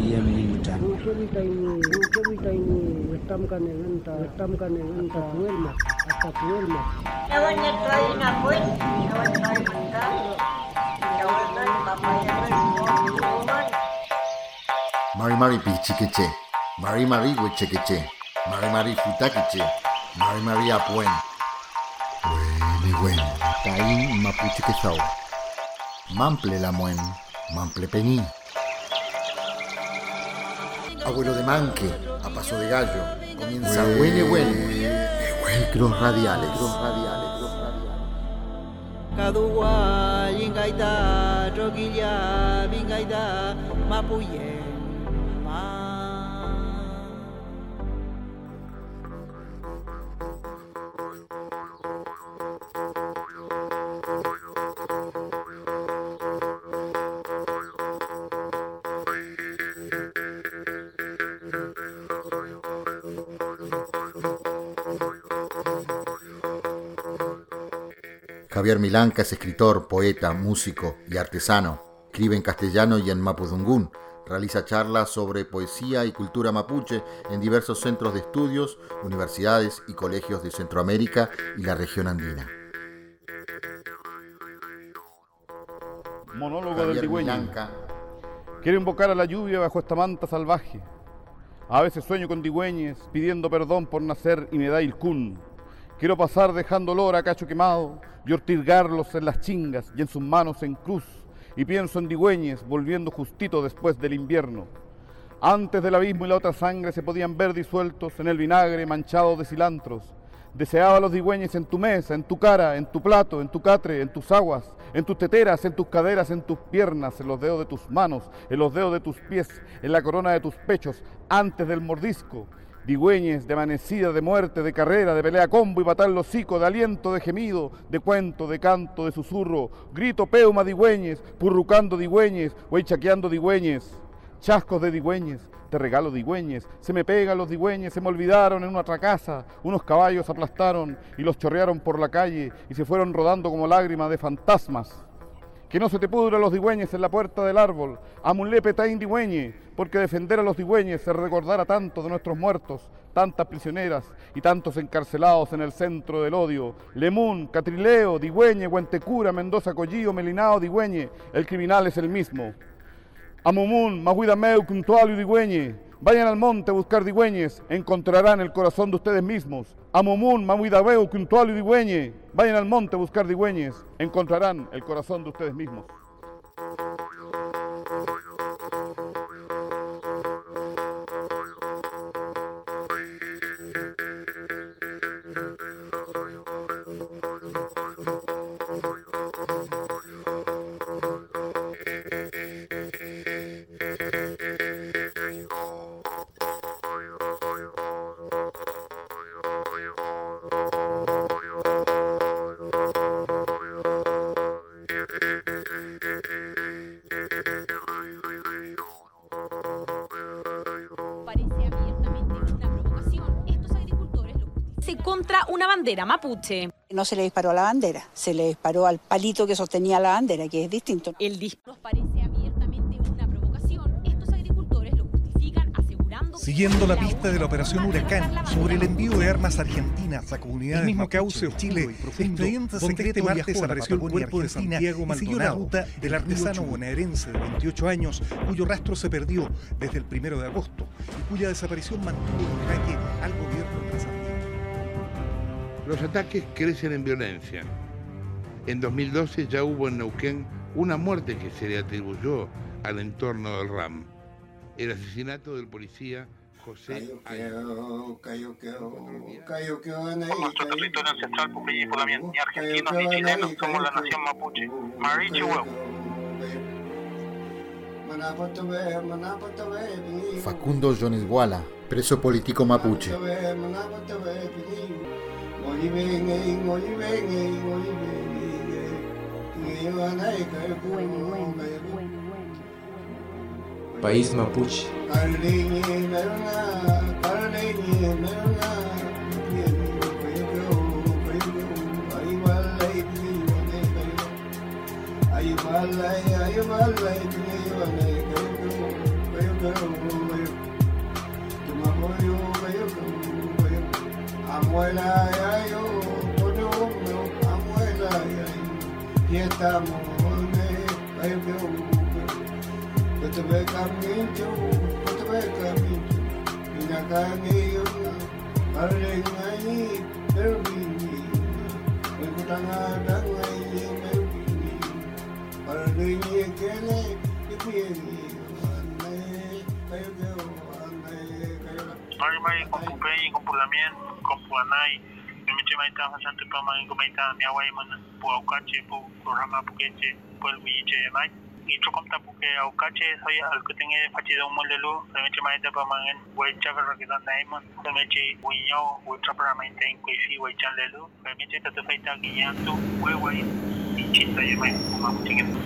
yemlinguchan. Mari Mari pichiqueche, Mari Mari huechequeche, Mari Mari futaqueche, Mari Mari apuen. Buen, Taín mapuche quezao. Mample la muen, mample peñí. Abuelo de manque, a paso de gallo, comienza micros radiales. Kadua, Yingaita, Troquilla, Vingaita, Mapuye, Javier Milanca es escritor, poeta, músico y artesano. Escribe en castellano y en mapudungún. Realiza charlas sobre poesía y cultura mapuche en diversos centros de estudios, universidades y colegios de Centroamérica y la región andina. Monólogo Javier del Digüeño. Milanca. Quiero invocar a la lluvia bajo esta manta salvaje. A veces sueño con digüeñes, pidiendo perdón por nacer y me da ilcún. Quiero pasar dejando olor a cacho quemado y ortigarlos en las chingas y en sus manos en cruz. Y pienso en digüeñes volviendo justito después del invierno. Antes del abismo y la otra sangre se podían ver disueltos en el vinagre manchado de cilantros. Deseaba los digüeñes en tu mesa, en tu cara, en tu plato, en tu catre, en tus aguas, en tus teteras, en tus caderas, en tus piernas, en los dedos de tus manos, en los dedos de tus pies, en la corona de tus pechos, antes del mordisco. Digüeñes de amanecida, de muerte, de carrera, de pelea combo y patar el hocico, de aliento, de gemido, de cuento, de canto, de susurro, grito, peuma, digüeñes, purrucando digüeñes, huaychaqueando digüeñes, chascos de digüeñes, te regalo digüeñes, se me pegan los digüeñes, se me olvidaron en una otra casa, unos caballos aplastaron y los chorrearon por la calle y se fueron rodando como lágrimas de fantasmas. Que no se te pudra los digüeñes en la puerta del árbol, amulepe tain digüeñe, porque defender a los digüeñes es recordar a tantos de nuestros muertos, tantas prisioneras y tantos encarcelados en el centro del odio. Lemún, Catrileo, Digüeñe, Huentecura, Mendoza, Collío, Melinao, Digüeñe, el criminal es el mismo. Amumún, Mahuidameu, Cuntualio, Digüeñe, vayan al monte a buscar digüeñes, encontrarán el corazón de ustedes mismos. Amumún, Mahuidameu, Cuntualio, Digüeñe, vayan al monte a buscar digüeñes, encontrarán el corazón de ustedes mismos. Contra una bandera mapuche. No se le disparó a la bandera, se le disparó al palito que sostenía la bandera, que es distinto. El disparo nos parece abiertamente una provocación. Estos agricultores lo justifican asegurando... Siguiendo la pista de la operación Huracán sobre el envío de armas argentinas a comunidades el mismo cauce de Chile, expediente secreto martes apareció el cuerpo de Santiago Maldonado, siguió la ruta del artesano bonaerense de 28 años, cuyo rastro se perdió desde el 1 de agosto y cuya desaparición mantuvo en jaque al gobierno empresarial. Los ataques crecen en violencia. En 2012 ya hubo en Neuquén una muerte que se le atribuyó al entorno del RAM. El asesinato del policía José Nuestro territorio ancestral y por la ni argentinos ni chilenos somos la nación mapuche. Marichu Facundo Yonesguala, preso político mapuche. País mapuche. Ay, abuela ya yo, con uno, abuela ya yo, y estamos en el te ve camincho, te ve camincho, y la calle yo, arregla ahí, pero vini, me gustan a dar ahí, me vini, para reír que le, y viene. Mai con Pupey, con Pulamien, con Puanay, me metí maita bastante para mai con maita mi agua y man Puaucache, Purama Puqueche, Puelhuiche, Mai. Y yo conta porque Aucache soy al que tenga fachido un molelo, me metí maita para man, voy chaver que dan Diamond, me metí Guiño, voy chapar maita en Cuifi, voy chanlelo, me metí tata feita guiñando, voy y chista y mai, como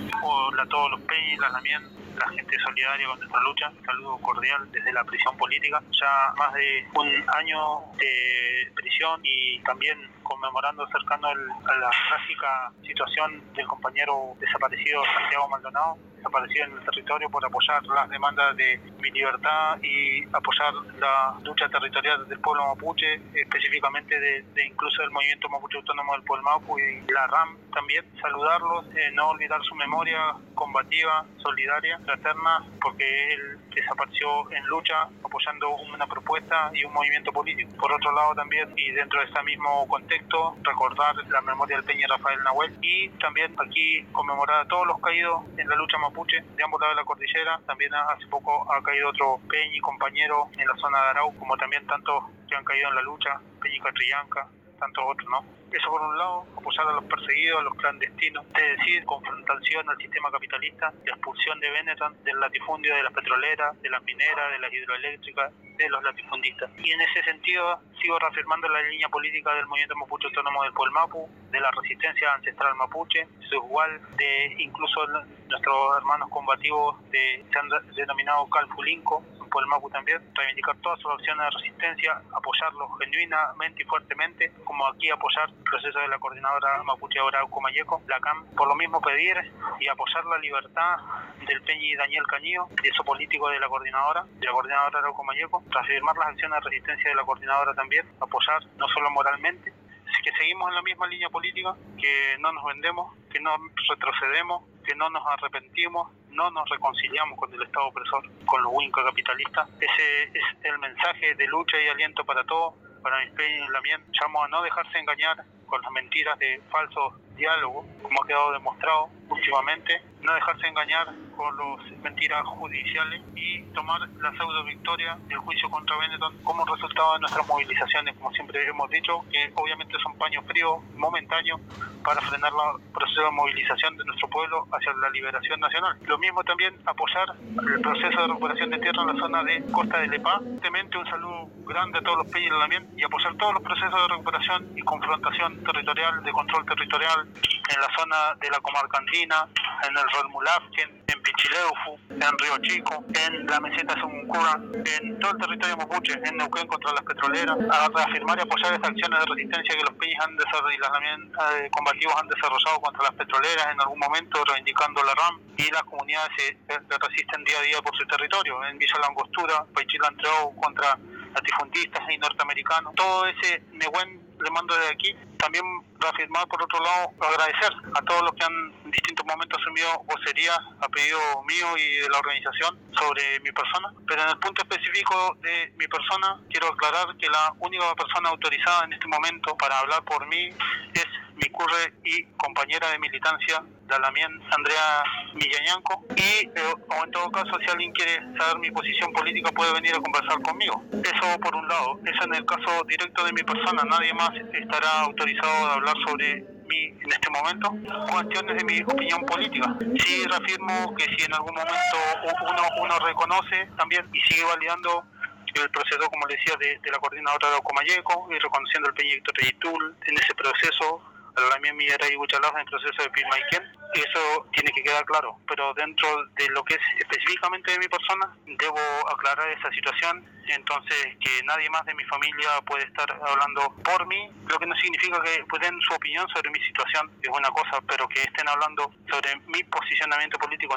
o todos los peñas, la también. La gente solidaria con nuestra lucha, saludo cordial desde la prisión política, ya más de un año de prisión y también conmemorando cercano a la trágica situación del compañero desaparecido Santiago Maldonado, desaparecido en el territorio por apoyar las demandas de mi libertad y apoyar la lucha territorial del pueblo mapuche, específicamente de incluso del movimiento mapuche autónomo del pueblo Mapu y la RAM también. Saludarlos, no olvidar su memoria combativa, solidaria, fraterna, porque él desapareció en lucha apoyando una propuesta y un movimiento político. Por otro lado también, y dentro de este mismo contexto, recordar la memoria del Peña Rafael Nahuel y también aquí conmemorar a todos los caídos en la lucha mapuche de ambos lados de la cordillera. También hace poco ha caído otro Peña y compañero en la zona de Arau, como también tantos que han caído en la lucha, Peña y Catrillanca, tantos otros, ¿no? Eso por un lado, apoyar a los perseguidos, a los clandestinos, es decir, confrontación al sistema capitalista, la expulsión de Benetton, del latifundio de las petroleras, de las mineras, de las hidroeléctricas, de los latifundistas. Y en ese sentido, sigo reafirmando la línea política del movimiento mapuche autónomo del pueblo Mapu, de la resistencia ancestral mapuche, su igual de incluso nuestros hermanos combativos se han denominado Calfulinco, por el Mapu también, reivindicar todas sus acciones de resistencia, apoyarlos genuinamente y fuertemente, como aquí apoyar el proceso de la coordinadora mapuche Arauco Mayeco, la CAM, por lo mismo pedir y apoyar la libertad del Peñi Daniel Cañillo, de eso político de la coordinadora Arauco Mayeco, reafirmar las acciones de resistencia de la coordinadora también, apoyar no solo moralmente, que seguimos en la misma línea política, que no nos vendemos, que no retrocedemos, que no nos arrepentimos, no nos reconciliamos con el Estado opresor, con los wincas capitalistas. Ese es el mensaje de lucha y aliento para todos, para mis peñas y la mía. Llamo a no dejarse engañar con las mentiras de falsos diálogos, como ha quedado demostrado últimamente, no dejarse engañar con las mentiras judiciales y tomar la pseudo victoria del juicio contra Benetton como resultado de nuestras movilizaciones, como siempre hemos dicho, que obviamente son paños fríos momentáneos para frenar el proceso de movilización de nuestro pueblo hacia la liberación nacional. Lo mismo también apoyar el proceso de recuperación de tierra en la zona de Costa de Lepá. Evidentemente un saludo grande a todos los peñas y también y apoyar todos los procesos de recuperación y confrontación territorial, de control territorial en la zona de la comarca andina, en el Rolmulafken, en Pichileufu, en Río Chico, en la meseta Sumuncura, en todo el territorio mapuche, en Neuquén contra las petroleras, a reafirmar y apoyar estas acciones de resistencia que los peñas han desarrollado y los combativos han desarrollado contra las petroleras en algún momento, reivindicando la RAM, y las comunidades se resisten día a día por su territorio, en Villa Langostura, Paichilantreo contra latifundistas y norteamericanos. Todo ese Nehuen le mando desde aquí. También reafirmar, por otro lado, agradecer a todos los que han en distintos momentos asumido vocería a pedido mío y de la organización sobre mi persona. Pero en el punto específico de mi persona, quiero aclarar que la única persona autorizada en este momento para hablar por mí es mi curre y compañera de militancia, Dalamien Andrea Millañanco, y o en todo caso, si alguien quiere saber mi posición política, puede venir a conversar conmigo. Eso por un lado. Eso en el caso directo de mi persona. Nadie más estará autorizado a hablar sobre mí en este momento, cuestiones de mi opinión política. Sí reafirmo que si en algún momento uno reconoce también y sigue validando el proceso, como le decía, de la coordinadora de Ocomayeco y reconociendo el Peña Víctor Yitul en ese proceso, también Millaray y Huichalaz en el proceso de Pilmaiquén, eso tiene que quedar claro. Pero dentro de lo que es específicamente de mi persona, debo aclarar esa situación, entonces que nadie más de mi familia puede estar hablando por mí, lo que no significa que den su opinión sobre mi situación, es una cosa, pero que estén hablando sobre mi posicionamiento político no.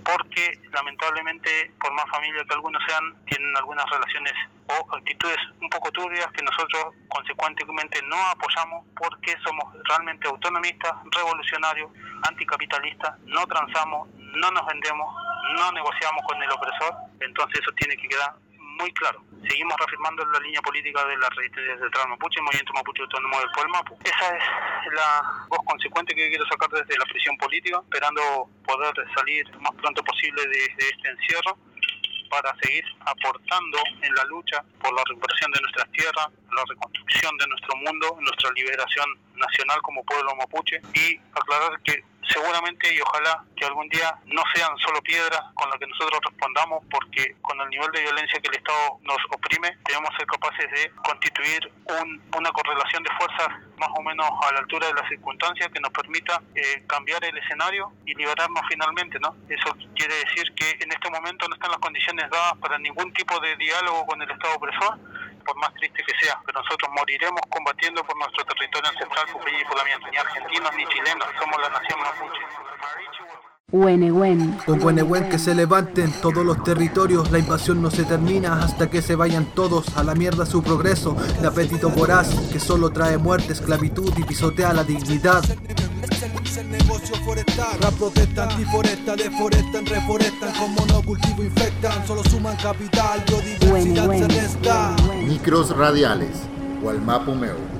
porque lamentablemente, por más familia que algunos sean, tienen algunas relaciones o actitudes un poco turbias que nosotros consecuentemente no apoyamos, porque somos realmente autonomistas, revolucionarios, anticapitalistas, no transamos, no nos vendemos, no negociamos con el opresor. Entonces eso tiene que quedar muy claro. Seguimos reafirmando la línea política de la resistencia central mapuche, el movimiento mapuche autónomo del pueblo Mapu. Esa es la voz consecuente que quiero sacar desde la prisión política, esperando poder salir lo más pronto posible de este encierro para seguir aportando en la lucha por la recuperación de nuestras tierras, la reconstrucción de nuestro mundo, nuestra liberación nacional como pueblo mapuche, y aclarar que seguramente y ojalá que algún día no sean solo piedras con las que nosotros respondamos, porque con el nivel de violencia que el Estado nos oprime, debemos ser capaces de constituir una correlación de fuerzas más o menos a la altura de las circunstancias que nos permita cambiar el escenario y liberarnos finalmente, ¿no? Eso quiere decir que en este momento no están las condiciones dadas para ningún tipo de diálogo con el Estado opresor, por más triste que sea, pero nosotros moriremos combatiendo por nuestro territorio ancestral, pupeño y poblamiento. Ni argentinos ni chilenos, somos la nación mapuche. Huenehuen. Con Huenehuen que se levanten todos los territorios, la invasión no se termina hasta que se vayan todos a la mierda su progreso, el apetito voraz que solo trae muerte, esclavitud y pisotea la dignidad. El negocio forestal, rap protesta, antiforesta, deforestan, reforestan, con monocultivo infectan, solo suman capital, biodiversidad se resta. Micros radiales, Gualmapu Meu.